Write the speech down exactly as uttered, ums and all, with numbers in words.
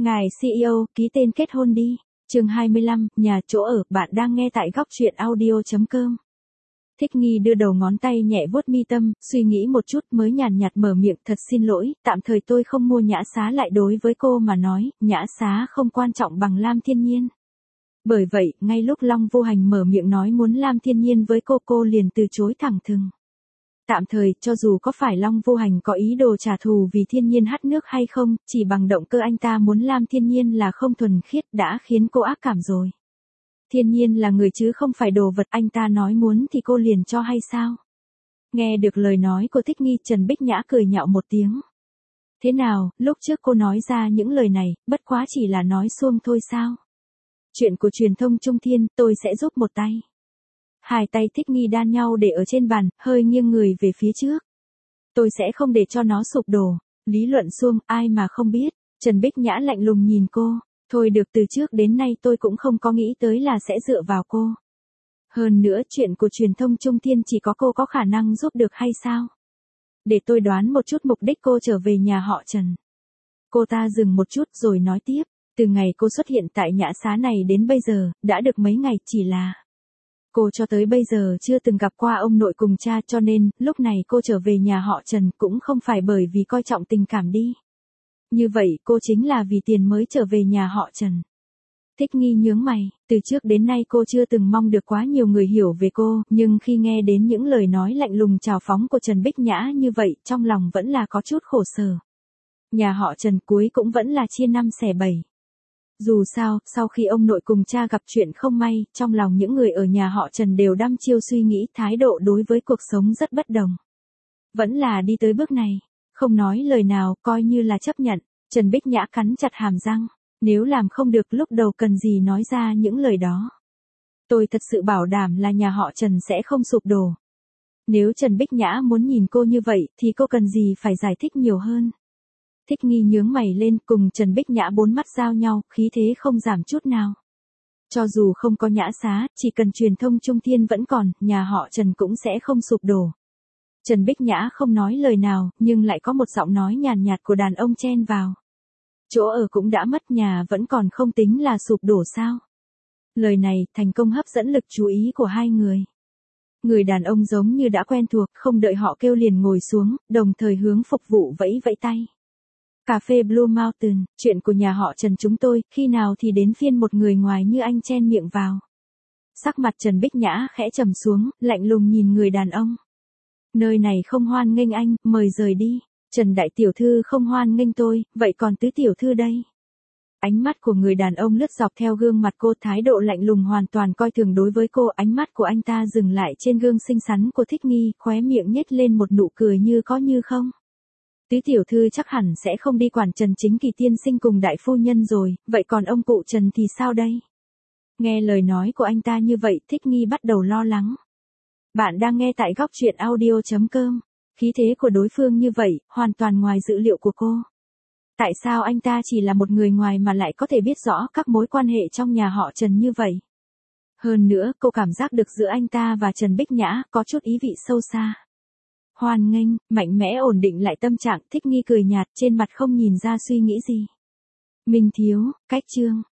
Ngài xê e ô, ký tên kết hôn đi. Chương hai mươi lăm, nhà chỗ ở, bạn đang nghe tại góc truyện audio chấm com. Thích Nghi đưa đầu ngón tay nhẹ vuốt mi tâm, suy nghĩ một chút mới nhàn nhạt mở miệng, thật xin lỗi, tạm thời tôi không mua nhã xá lại, đối với cô mà nói, nhã xá không quan trọng bằng Lam Thiên Nhiên. Bởi vậy, ngay lúc Long Vô Hành mở miệng nói muốn Lam Thiên Nhiên với cô, cô liền từ chối thẳng thừng. Tạm thời, cho dù có phải Long Vô Hành có ý đồ trả thù vì Thiên Nhiên hắt nước hay không, chỉ bằng động cơ anh ta muốn Lam Thiên Nhiên là không thuần khiết đã khiến cô ác cảm rồi. Thiên Nhiên là người chứ không phải đồ vật, anh ta nói muốn thì cô liền cho hay sao? Nghe được lời nói của Thích Nghi, Trần Bích Nhã cười nhạo một tiếng. Thế nào, lúc trước cô nói ra những lời này, bất quá chỉ là nói suông thôi sao? Chuyện của truyền thông Trung Thiên, tôi sẽ giúp một tay. Hai tay Thích Nghi đan nhau để ở trên bàn, hơi nghiêng người về phía trước. Tôi sẽ không để cho nó sụp đổ. Lý luận suông, ai mà không biết. Trần Bích Nhã lạnh lùng nhìn cô. Thôi được, từ trước đến nay tôi cũng không có nghĩ tới là sẽ dựa vào cô. Hơn nữa, chuyện của truyền thông Trung Thiên chỉ có cô có khả năng giúp được hay sao? Để tôi đoán một chút mục đích cô trở về nhà họ Trần. Cô ta dừng một chút rồi nói tiếp. Từ ngày cô xuất hiện tại nhã xá này đến bây giờ, đã được mấy ngày, chỉ là cô cho tới bây giờ chưa từng gặp qua ông nội cùng cha, cho nên, lúc này cô trở về nhà họ Trần cũng không phải bởi vì coi trọng tình cảm đi. Như vậy, cô chính là vì tiền mới trở về nhà họ Trần. Thích Nghi nhướng mày, từ trước đến nay cô chưa từng mong được quá nhiều người hiểu về cô, nhưng khi nghe đến những lời nói lạnh lùng trào phóng của Trần Bích Nhã như vậy, trong lòng vẫn là có chút khổ sở. Nhà họ Trần cuối cũng vẫn là chia năm xẻ bảy. Dù sao, sau khi ông nội cùng cha gặp chuyện không may, trong lòng những người ở nhà họ Trần đều đăm chiêu suy nghĩ, thái độ đối với cuộc sống rất bất đồng. Vẫn là đi tới bước này, không nói lời nào, coi như là chấp nhận. Trần Bích Nhã cắn chặt hàm răng, nếu làm không được lúc đầu cần gì nói ra những lời đó. Tôi thật sự bảo đảm là nhà họ Trần sẽ không sụp đổ. Nếu Trần Bích Nhã muốn nhìn cô như vậy, thì cô cần gì phải giải thích nhiều hơn. Thích Nghi nhướng mày lên, cùng Trần Bích Nhã bốn mắt giao nhau, khí thế không giảm chút nào. Cho dù không có nhã xá, chỉ cần truyền thông Trung Thiên vẫn còn, nhà họ Trần cũng sẽ không sụp đổ. Trần Bích Nhã không nói lời nào, nhưng lại có một giọng nói nhàn nhạt của đàn ông chen vào. Chỗ ở cũng đã mất, nhà vẫn còn không tính là sụp đổ sao? Lời này thành công hấp dẫn lực chú ý của hai người. Người đàn ông giống như đã quen thuộc, không đợi họ kêu liền ngồi xuống, đồng thời hướng phục vụ vẫy vẫy tay. Cà phê Blue Mountain, chuyện của nhà họ Trần chúng tôi, khi nào thì đến phiên một người ngoài như anh chen miệng vào. Sắc mặt Trần Bích Nhã khẽ trầm xuống, lạnh lùng nhìn người đàn ông. Nơi này không hoan nghênh anh, mời rời đi. Trần đại tiểu thư không hoan nghênh tôi, vậy còn tứ tiểu thư đây? Ánh mắt của người đàn ông lướt dọc theo gương mặt cô, thái độ lạnh lùng hoàn toàn coi thường đối với cô, ánh mắt của anh ta dừng lại trên gương xinh xắn của Thích Nghi, khóe miệng nhếch lên một nụ cười như có như không. Tứ tiểu thư chắc hẳn sẽ không đi quản Trần Chính Kỳ tiên sinh cùng đại phu nhân rồi, vậy còn ông cụ Trần thì sao đây? Nghe lời nói của anh ta như vậy, Thích Nghi bắt đầu lo lắng. Bạn đang nghe tại góc truyện audio chấm com. Khí thế của đối phương như vậy, hoàn toàn ngoài dự liệu của cô. Tại sao anh ta chỉ là một người ngoài mà lại có thể biết rõ các mối quan hệ trong nhà họ Trần như vậy? Hơn nữa, cô cảm giác được giữa anh ta và Trần Bích Nhã có chút ý vị sâu xa. Hoan nghênh, mạnh mẽ ổn định lại tâm trạng, Thích Nghi cười nhạt, trên mặt không nhìn ra suy nghĩ gì. Minh thiếu, cách chương,